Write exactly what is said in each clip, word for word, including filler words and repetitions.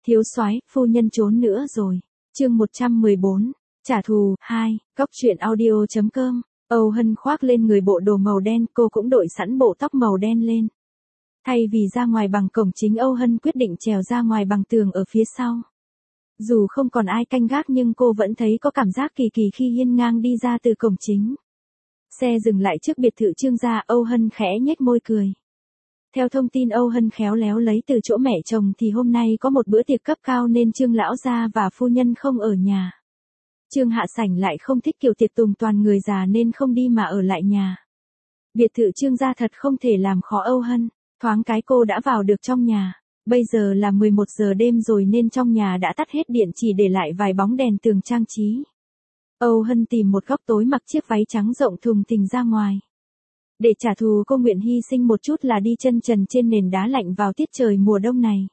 Thiếu soái, phu nhân trốn nữa rồi. Chương một trăm mười bốn, trả thù. Hai, Góc truyện audio chấm com. Âu Hân khoác lên người bộ đồ màu đen, cô cũng đội sẵn bộ tóc màu đen lên. Thay vì ra ngoài bằng cổng chính, Âu Hân quyết định trèo ra ngoài bằng tường ở phía sau. Dù không còn ai canh gác nhưng cô vẫn thấy có cảm giác kỳ kỳ khi hiên ngang đi ra từ cổng chính. Xe dừng lại trước biệt thự Trương gia, Âu Hân khẽ nhếch môi cười. Theo thông tin Âu Hân khéo léo lấy từ chỗ mẹ chồng thì hôm nay có một bữa tiệc cấp cao nên Trương lão gia và phu nhân không ở nhà. Trương Hạ Sảnh lại không thích kiểu tiệc tùng toàn người già nên không đi mà ở lại nhà. Biệt thự Trương gia thật không thể làm khó Âu Hân, thoáng cái cô đã vào được trong nhà. Bây giờ là mười một giờ đêm rồi nên trong nhà đã tắt hết điện, chỉ để lại vài bóng đèn tường trang trí. Âu Hân tìm một góc tối mặc chiếc váy trắng rộng thùng thình ra ngoài. Để trả thù, cô nguyện hy sinh một chút là đi chân trần trên nền đá lạnh vào tiết trời mùa đông này.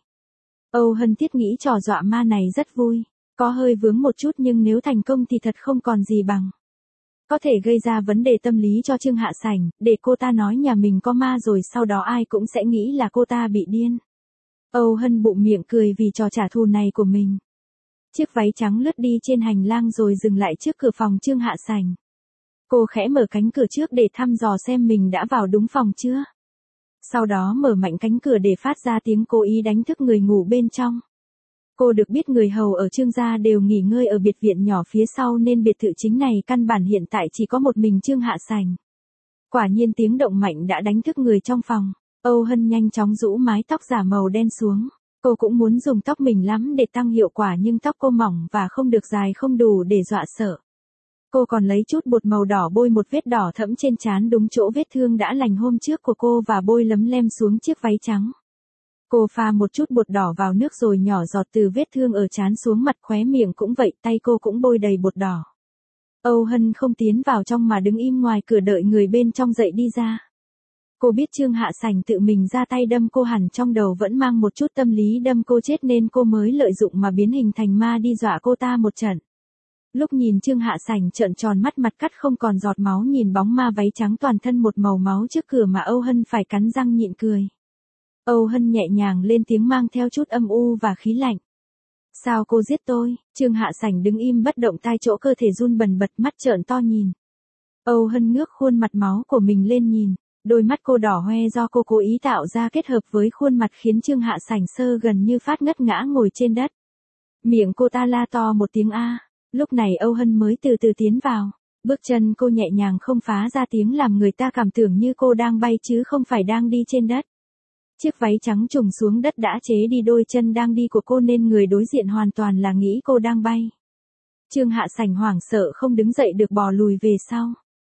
Âu Hân thiết nghĩ trò dọa ma này rất vui, có hơi vướng một chút nhưng nếu thành công thì thật không còn gì bằng. Có thể gây ra vấn đề tâm lý cho Trương Hạ Sảnh, để cô ta nói nhà mình có ma rồi sau đó ai cũng sẽ nghĩ là cô ta bị điên. Âu Hân bụng miệng cười vì trò trả thù này của mình. Chiếc váy trắng lướt đi trên hành lang rồi dừng lại trước cửa phòng Trương Hạ Sảnh. Cô khẽ mở cánh cửa trước để thăm dò xem mình đã vào đúng phòng chưa. Sau đó mở mạnh cánh cửa để phát ra tiếng cố ý đánh thức người ngủ bên trong. Cô được biết người hầu ở Trương gia đều nghỉ ngơi ở biệt viện nhỏ phía sau nên biệt thự chính này căn bản hiện tại chỉ có một mình Trương Hạ Sảnh. Quả nhiên tiếng động mạnh đã đánh thức người trong phòng. Âu Hân nhanh chóng rũ mái tóc giả màu đen xuống. Cô cũng muốn dùng tóc mình lắm để tăng hiệu quả nhưng tóc cô mỏng và không được dài, không đủ để dọa sợ. Cô còn lấy chút bột màu đỏ bôi một vết đỏ thẫm trên trán đúng chỗ vết thương đã lành hôm trước của cô và bôi lấm lem xuống chiếc váy trắng. Cô pha một chút bột đỏ vào nước rồi nhỏ giọt từ vết thương ở trán xuống mặt, khóe miệng cũng vậy, tay cô cũng bôi đầy bột đỏ. Âu Hân không tiến vào trong mà đứng im ngoài cửa đợi người bên trong dậy đi ra. Cô biết Trương Hạ Sảnh tự mình ra tay đâm cô, hẳn trong đầu vẫn mang một chút tâm lý đâm cô chết nên cô mới lợi dụng mà biến hình thành ma đi dọa cô ta một trận. Lúc nhìn Trương Hạ Sảnh trợn tròn mắt, mặt cắt không còn giọt máu, nhìn bóng ma váy trắng toàn thân một màu máu trước cửa mà Âu Hân phải cắn răng nhịn cười. Âu Hân nhẹ nhàng lên tiếng mang theo chút âm u và khí lạnh. Sao cô giết tôi? Trương Hạ Sảnh đứng im bất động, tai chỗ cơ thể run bần bật, mắt trợn to nhìn. Âu Hân ngước khuôn mặt máu của mình lên nhìn. Đôi mắt cô đỏ hoe do cô cố ý tạo ra kết hợp với khuôn mặt khiến Trương Hạ Sảnh sơ gần như phát ngất ngã ngồi trên đất. Miệng cô ta la to một tiếng a. Lúc này Âu Hân mới từ từ tiến vào. Bước chân cô nhẹ nhàng không phá ra tiếng làm người ta cảm tưởng như cô đang bay chứ không phải đang đi trên đất. Chiếc váy trắng trùng xuống đất đã chế đi đôi chân đang đi của cô nên người đối diện hoàn toàn là nghĩ cô đang bay. Trương Hạ Sảnh hoảng sợ không đứng dậy được, bò lùi về sau.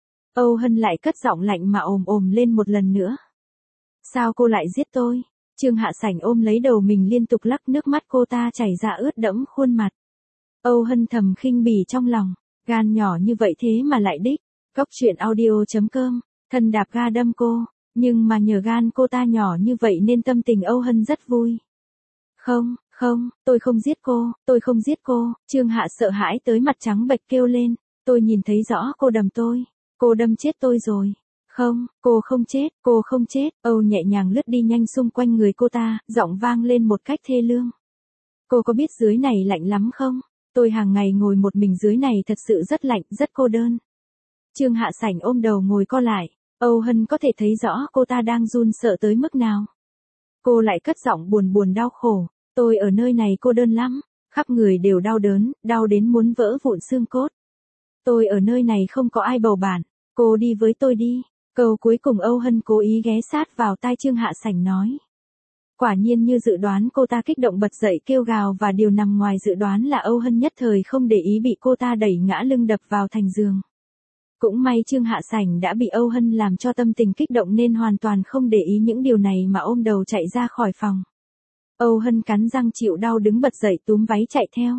Âu Hân lại cất giọng lạnh mà ồm ồm lên một lần nữa. Sao cô lại giết tôi? Trương Hạ Sảnh ôm lấy đầu mình liên tục lắc, nước mắt cô ta chảy ra ướt đẫm khuôn mặt. Âu Hân thầm khinh bỉ trong lòng, gan nhỏ như vậy thế mà lại đích. Góc truyện audio chấm com, thân đạp ga đâm cô, nhưng mà nhờ gan cô ta nhỏ như vậy nên tâm tình Âu Hân rất vui. Không, không, tôi không giết cô, tôi không giết cô. Trương Hạ sợ hãi tới mặt trắng bệch kêu lên, tôi nhìn thấy rõ cô đâm tôi. Cô đâm chết tôi rồi. Không, cô không chết, cô không chết. Âu nhẹ nhàng lướt đi nhanh xung quanh người cô ta, giọng vang lên một cách thê lương. Cô có biết dưới này lạnh lắm không? Tôi hàng ngày ngồi một mình dưới này thật sự rất lạnh, rất cô đơn. Trương Hạ Sảnh ôm đầu ngồi co lại. Âu Hân có thể thấy rõ cô ta đang run sợ tới mức nào. Cô lại cất giọng buồn buồn đau khổ. Tôi ở nơi này cô đơn lắm, khắp người đều đau đớn, đau đến muốn vỡ vụn xương cốt. Tôi ở nơi này không có ai bầu bạn, cô đi với tôi đi. Câu cuối cùng Âu Hân cố ý ghé sát vào tai Trương Hạ Sảnh nói. Quả nhiên như dự đoán, cô ta kích động bật dậy kêu gào, và điều nằm ngoài dự đoán là Âu Hân nhất thời không để ý bị cô ta đẩy ngã lưng đập vào thành giường. Cũng may Trương Hạ Sảnh đã bị Âu Hân làm cho tâm tình kích động nên hoàn toàn không để ý những điều này mà ôm đầu chạy ra khỏi phòng. Âu Hân cắn răng chịu đau đứng bật dậy túm váy chạy theo.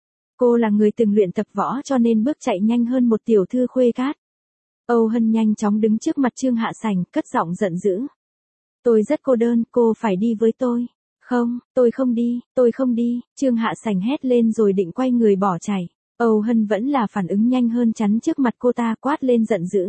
Cô là người từng luyện tập võ cho nên bước chạy nhanh hơn một tiểu thư khuê cát. Âu Hân nhanh chóng đứng trước mặt Trương Hạ Sảnh, cất giọng giận dữ. Tôi rất cô đơn, cô phải đi với tôi. Không, tôi không đi, tôi không đi. Trương Hạ Sảnh hét lên rồi định quay người bỏ chạy. Âu Hân vẫn là phản ứng nhanh hơn, chắn trước mặt cô ta quát lên giận dữ.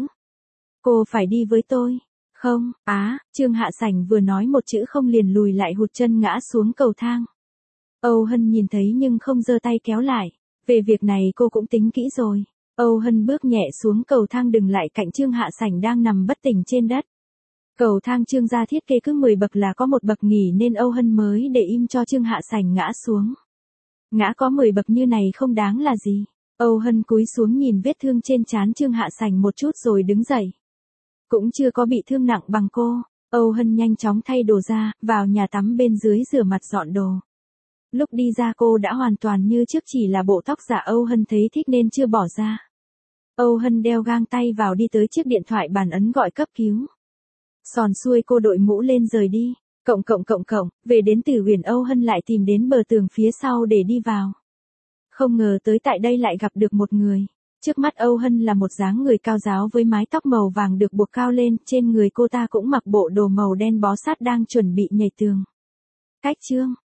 Cô phải đi với tôi. Không, á, Trương Hạ Sảnh vừa nói một chữ không liền lùi lại hụt chân ngã xuống cầu thang. Âu Hân nhìn thấy nhưng không giơ tay kéo lại. Về việc này cô cũng tính kỹ rồi. Âu Hân bước nhẹ xuống cầu thang dừng lại cạnh Trương Hạ Sảnh đang nằm bất tỉnh trên đất. Cầu thang Trương gia thiết kế cứ mười bậc là có một bậc nghỉ nên Âu Hân mới để im cho Trương Hạ Sảnh ngã xuống. Ngã có mười bậc như này không đáng là gì. Âu Hân cúi xuống nhìn vết thương trên trán Trương Hạ Sảnh một chút rồi đứng dậy. Cũng chưa có bị thương nặng bằng cô. Âu Hân nhanh chóng thay đồ ra, vào nhà tắm bên dưới rửa mặt dọn đồ. Lúc đi ra cô đã hoàn toàn như trước, chỉ là bộ tóc giả Âu Hân thấy thích nên chưa bỏ ra. Âu Hân đeo găng tay vào đi tới chiếc điện thoại bàn ấn gọi cấp cứu. Sòn xuôi cô đội mũ lên rời đi. Cộng cộng cộng cộng, về đến Tử Huyền Âu Hân lại tìm đến bờ tường phía sau để đi vào. Không ngờ tới tại đây lại gặp được một người. Trước mắt Âu Hân là một dáng người cao ráo với mái tóc màu vàng được buộc cao lên, trên người cô ta cũng mặc bộ đồ màu đen bó sát đang chuẩn bị nhảy tường. Cách Trương